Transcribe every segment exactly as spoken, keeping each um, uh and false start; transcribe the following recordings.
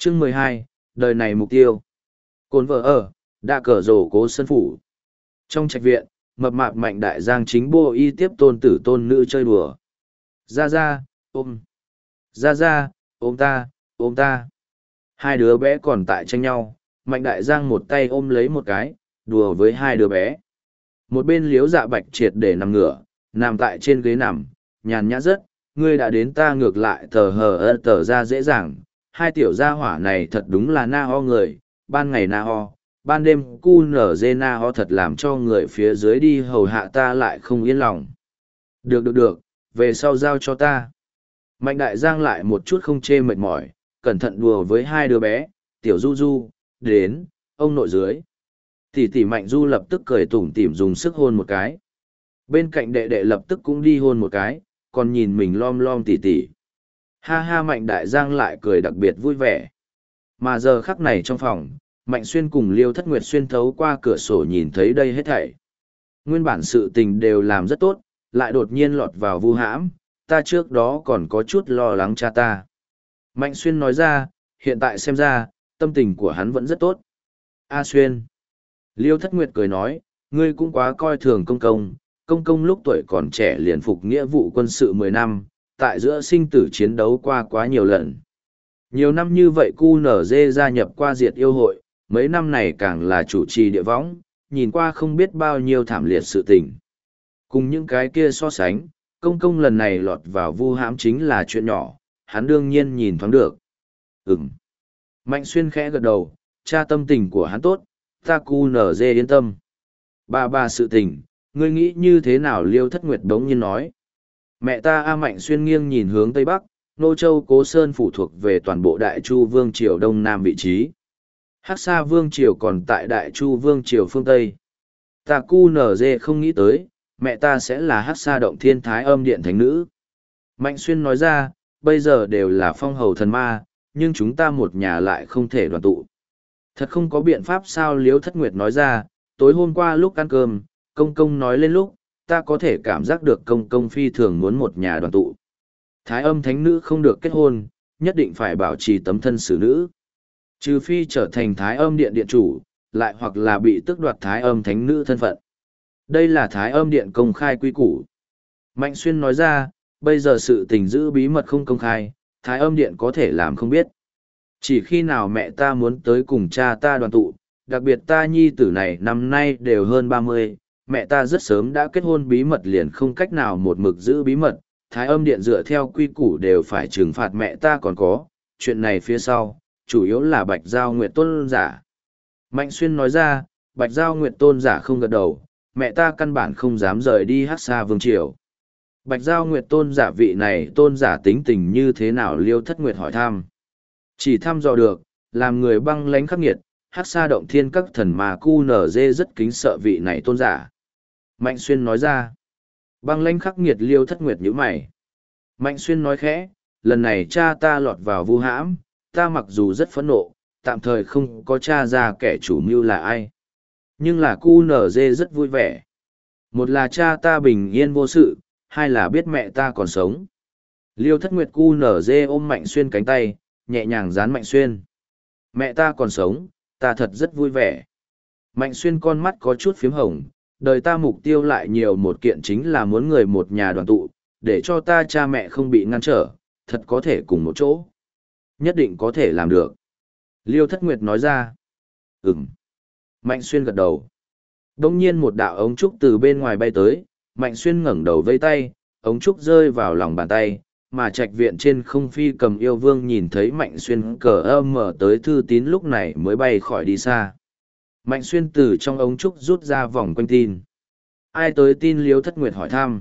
Chương mười hai, đời này mục tiêu. Cồn vợ ở, đã cờ rổ cố sân phủ. Trong trạch viện, mập mạp Mạnh Đại Giang chính bô y tiếp tôn tử tôn nữ chơi đùa. Ra ra, ôm. Ra ra, ôm ta, ôm ta. Hai đứa bé còn tại tranh nhau, Mạnh Đại Giang một tay ôm lấy một cái, đùa với hai đứa bé. Một bên liếu dạ bạch triệt để nằm ngửa, nằm tại trên ghế nằm, nhàn nhã rất, ngươi đã đến ta ngược lại tờ hờ ơ tờ ra dễ dàng. Hai tiểu gia hỏa này thật đúng là na ho người, ban ngày na ho, ban đêm cu nở dê na ho thật làm cho người phía dưới đi hầu hạ ta lại không yên lòng. Được được được, về sau giao cho ta. Mạnh Đại Giang lại một chút không chê mệt mỏi, cẩn thận đùa với hai đứa bé, tiểu du du, đến, ông nội dưới. Tỷ tỷ Mạnh Du lập tức cười tủm tỉm dùng sức hôn một cái. Bên cạnh đệ đệ lập tức cũng đi hôn một cái, còn nhìn mình lom lom tỷ tỷ. Ha ha Mạnh Đại Giang lại cười đặc biệt vui vẻ. Mà giờ khắc này trong phòng, Mạnh Xuyên cùng Liêu Thất Nguyệt xuyên thấu qua cửa sổ nhìn thấy đây hết thảy. Nguyên bản sự tình đều làm rất tốt, lại đột nhiên lọt vào vu hãm, ta trước đó còn có chút lo lắng cha ta. Mạnh Xuyên nói ra, hiện tại xem ra, tâm tình của hắn vẫn rất tốt. A Xuyên. Liêu Thất Nguyệt cười nói, ngươi cũng quá coi thường công công, công công lúc tuổi còn trẻ liền phục nghĩa vụ quân sự mười năm, tại giữa sinh tử chiến đấu qua quá nhiều lần. Nhiều năm như vậy cu nở dê gia nhập qua diệt yêu hội, mấy năm này càng là chủ trì địa võng, nhìn qua không biết bao nhiêu thảm liệt sự tình. Cùng những cái kia so sánh, công công lần này lọt vào vu hãm chính là chuyện nhỏ, hắn đương nhiên nhìn thoáng được. Ừm. Mạnh Xuyên khẽ gật đầu, cha tâm tình của hắn tốt, ta cu nở dê yên tâm. Ba ba sự tình, ngươi nghĩ như thế nào Liêu Thất Nguyệt đống nhiên nói. Mẹ ta A Mạnh Xuyên nghiêng nhìn hướng Tây Bắc, Nô Châu Cố Sơn phụ thuộc về toàn bộ Đại Chu Vương Triều Đông Nam vị trí. Hắc Sa Vương Triều còn tại Đại Chu Vương Triều phương Tây. Ta cu nở dê không nghĩ tới, mẹ ta sẽ là Hắc Sa Động Thiên Thái Âm Điện Thánh Nữ. Mạnh Xuyên nói ra, bây giờ đều là phong hầu thần ma, nhưng chúng ta một nhà lại không thể đoàn tụ. Thật không có biện pháp sao Liêu Thất Nguyệt nói ra, tối hôm qua lúc ăn cơm, công công nói lên lúc, ta có thể cảm giác được công công phi thường muốn một nhà đoàn tụ. Thái Âm Thánh Nữ không được kết hôn, nhất định phải bảo trì tấm thân xử nữ. Trừ phi trở thành Thái Âm Điện điện chủ, lại hoặc là bị tước đoạt Thái Âm Thánh Nữ thân phận. Đây là Thái Âm Điện công khai quy củ. Mạnh Xuyên nói ra, bây giờ sự tình giữ bí mật không công khai, Thái Âm Điện có thể làm không biết. Chỉ khi nào mẹ ta muốn tới cùng cha ta đoàn tụ, đặc biệt ta nhi tử này năm nay đều hơn ba mươi, mẹ ta rất sớm đã kết hôn bí mật liền không cách nào một mực giữ bí mật, Thái Âm Điện dựa theo quy củ đều phải trừng phạt mẹ ta còn có, chuyện này phía sau, chủ yếu là Bạch Giao Nguyệt Tôn giả. Mạnh Xuyên nói ra, Bạch Giao Nguyệt Tôn giả không gật đầu, mẹ ta căn bản không dám rời đi Hắc Sa Vương Triều. Bạch Giao Nguyệt Tôn giả vị này tôn giả tính tình như thế nào Liêu Thất Nguyệt hỏi thăm. Chỉ thăm dò được, làm người băng lãnh khắc nghiệt, Hắc Sa Động Thiên các thần mà cu nở dê rất kính sợ vị này tôn giả. Mạnh Xuyên nói ra, băng lãnh khắc nghiệt Liêu Thất Nguyệt nhíu mày. Mạnh Xuyên nói khẽ, lần này cha ta lọt vào vu hãm, ta mặc dù rất phẫn nộ, tạm thời không có tra ra kẻ chủ mưu là ai. Nhưng là cu nở dê rất vui vẻ. Một là cha ta bình yên vô sự, hai là biết mẹ ta còn sống. Liêu Thất Nguyệt cu nở dê ôm Mạnh Xuyên cánh tay, nhẹ nhàng dán Mạnh Xuyên. Mẹ ta còn sống, ta thật rất vui vẻ. Mạnh Xuyên con mắt có chút phím hồng, đời ta mục tiêu lại nhiều một kiện chính là muốn người một nhà đoàn tụ, để cho ta cha mẹ không bị ngăn trở, thật có thể cùng một chỗ. Nhất định có thể làm được. Liêu Thất Nguyệt nói ra. Ừm. Mạnh Xuyên gật đầu. Đông nhiên một đạo ống trúc từ bên ngoài bay tới, Mạnh Xuyên ngẩng đầu vây tay, ống trúc rơi vào lòng bàn tay, mà trạch viện trên không phi cầm yêu vương nhìn thấy Mạnh Xuyên cờ âm mở tới thư tín lúc này mới bay khỏi đi xa. Mạnh Xuyên từ trong ống trúc rút ra vòng quanh tin. Ai tới tin Liêu Thất Nguyệt hỏi thăm?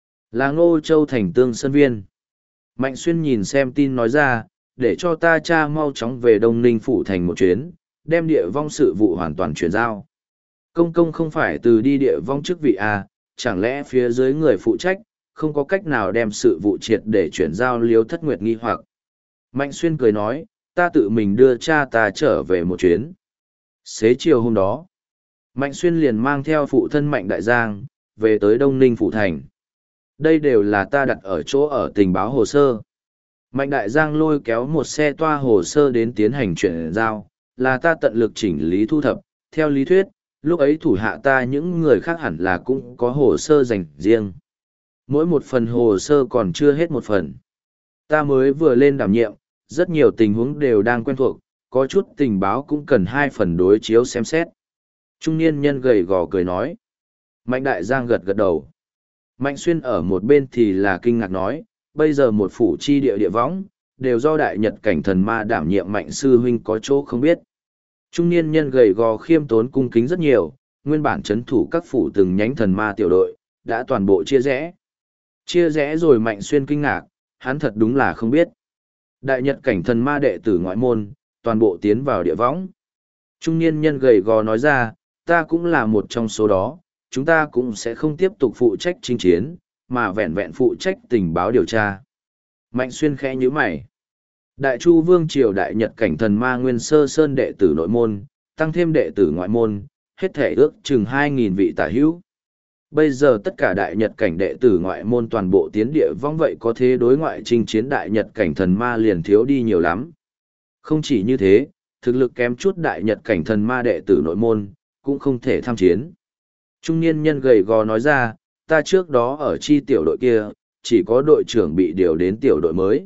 Là Ngô Châu Thành Tương Sơn Viên. Mạnh Xuyên nhìn xem tin nói ra, để cho ta cha mau chóng về Đông Ninh Phủ thành một chuyến, đem địa vong sự vụ hoàn toàn chuyển giao. Công công không phải từ đi địa vong chức vị à, chẳng lẽ phía dưới người phụ trách, không có cách nào đem sự vụ triệt để chuyển giao Liêu Thất Nguyệt nghi hoặc. Mạnh Xuyên cười nói, ta tự mình đưa cha ta trở về một chuyến. Xế chiều hôm đó, Mạnh Xuyên liền mang theo phụ thân Mạnh Đại Giang, về tới Đông Ninh Phủ thành. Đây đều là ta đặt ở chỗ ở tình báo hồ sơ. Mạnh Đại Giang lôi kéo một xe toa hồ sơ đến tiến hành chuyển giao, là ta tận lực chỉnh lý thu thập, theo lý thuyết, lúc ấy thủ hạ ta những người khác hẳn là cũng có hồ sơ dành riêng. Mỗi một phần hồ sơ còn chưa hết một phần. Ta mới vừa lên đảm nhiệm, rất nhiều tình huống đều đang quen thuộc, có chút tình báo cũng cần hai phần đối chiếu xem xét. Trung niên nhân gầy gò cười nói. Mạnh Đại Giang gật gật đầu. Mạnh Xuyên ở một bên thì là kinh ngạc nói, bây giờ một phủ chi địa địa võng, đều do đại nhật cảnh thần ma đảm nhiệm Mạnh sư huynh có chỗ không biết. Trung niên nhân gầy gò khiêm tốn cung kính rất nhiều, nguyên bản chấn thủ các phủ từng nhánh thần ma tiểu đội, đã toàn bộ chia rẽ. Chia rẽ rồi Mạnh Xuyên kinh ngạc, hắn thật đúng là không biết. Đại nhật cảnh thần ma đệ tử ngoại môn, toàn bộ tiến vào địa võng. Trung niên nhân gầy gò nói ra, ta cũng là một trong số đó, chúng ta cũng sẽ không tiếp tục phụ trách chinh chiến, mà vẹn vẹn phụ trách tình báo điều tra. Mạnh Xuyên khẽ nhíu mày. Đại Chu Vương Triều Đại Nhật cảnh thần ma nguyên sơ sơn đệ tử nội môn, tăng thêm đệ tử ngoại môn, hết thể ước chừng hai nghìn vị tả hữu. Bây giờ tất cả Đại Nhật cảnh đệ tử ngoại môn toàn bộ tiến địa vong vậy có thế đối ngoại chinh chiến Đại Nhật cảnh thần ma liền thiếu đi nhiều lắm. Không chỉ như thế, thực lực kém chút Đại Nhật cảnh thần ma đệ tử nội môn, cũng không thể tham chiến. Trung niên nhân gầy gò nói ra, ta trước đó ở chi tiểu đội kia, chỉ có đội trưởng bị điều đến tiểu đội mới.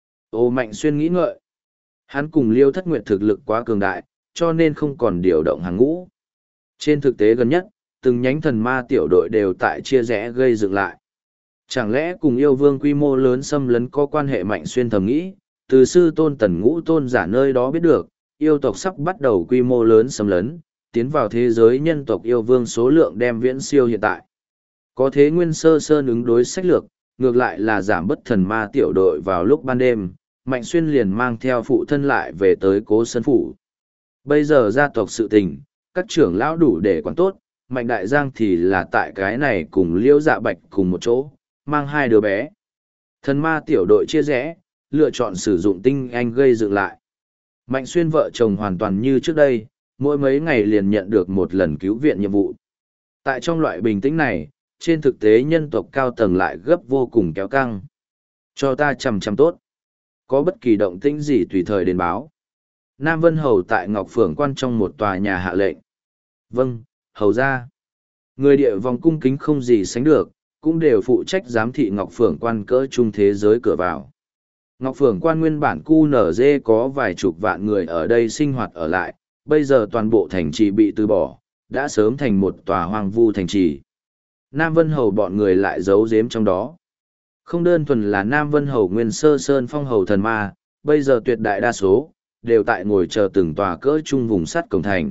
Ô Mạnh Xuyên nghĩ ngợi. Hắn cùng Liêu Thất Nguyệt thực lực quá cường đại, cho nên không còn điều động hàng ngũ. Trên thực tế gần nhất, từng nhánh thần ma tiểu đội đều tại chia rẽ gây dựng lại. Chẳng lẽ cùng yêu vương quy mô lớn xâm lấn có quan hệ? Mạnh Xuyên thầm nghĩ, từ sư tôn tần ngũ tôn giả nơi đó biết được, yêu tộc sắp bắt đầu quy mô lớn xâm lấn, tiến vào thế giới nhân tộc yêu vương số lượng đem viễn siêu hiện tại. Có thế Nguyên Sơ Sơn ứng đối sách lược, ngược lại là giảm bất thần ma tiểu đội vào lúc ban đêm, Mạnh Xuyên liền mang theo phụ thân lại về tới Cố Sơn Phủ. Bây giờ gia tộc sự tình, các trưởng lão đủ để quản tốt, Mạnh Đại Giang thì là tại cái này cùng Liễu Dạ Bạch cùng một chỗ, mang hai đứa bé. Thần ma tiểu đội chia rẽ, lựa chọn sử dụng tinh anh gây dựng lại. Mạnh Xuyên vợ chồng hoàn toàn như trước đây, mỗi mấy ngày liền nhận được một lần cứu viện nhiệm vụ. Tại trong loại bình tĩnh này, trên thực tế nhân tộc cao tầng lại gấp vô cùng kéo căng. Cho ta chằm chằm tốt. Có bất kỳ động tĩnh gì tùy thời đến báo. Nam Vân Hầu tại Ngọc Phượng Quan trong một tòa nhà hạ lệnh. Vâng, Hầu ra. Người địa vòng cung kính không gì sánh được, cũng đều phụ trách giám thị Ngọc Phượng Quan cỡ trung thế giới cửa vào. Ngọc Phượng Quan nguyên bản cu nở dê có vài chục vạn người ở đây sinh hoạt ở lại, bây giờ toàn bộ thành trì bị từ bỏ, đã sớm thành một tòa hoang vu thành trì. Nam Vân Hầu bọn người lại giấu giếm trong đó. Không đơn thuần là Nam Vân Hầu Nguyên Sơ Sơn phong hầu thần ma, bây giờ tuyệt đại đa số, đều tại ngồi chờ từng tòa cỡ trung vùng sắt cổng thành.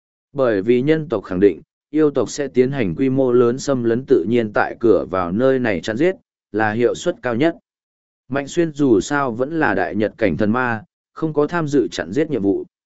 Bởi vì nhân tộc khẳng định, yêu tộc sẽ tiến hành quy mô lớn xâm lấn tự nhiên tại cửa vào nơi này chặn giết, là hiệu suất cao nhất. Mạnh Xuyên dù sao vẫn là đại nhật cảnh thần ma, không có tham dự chặn giết nhiệm vụ.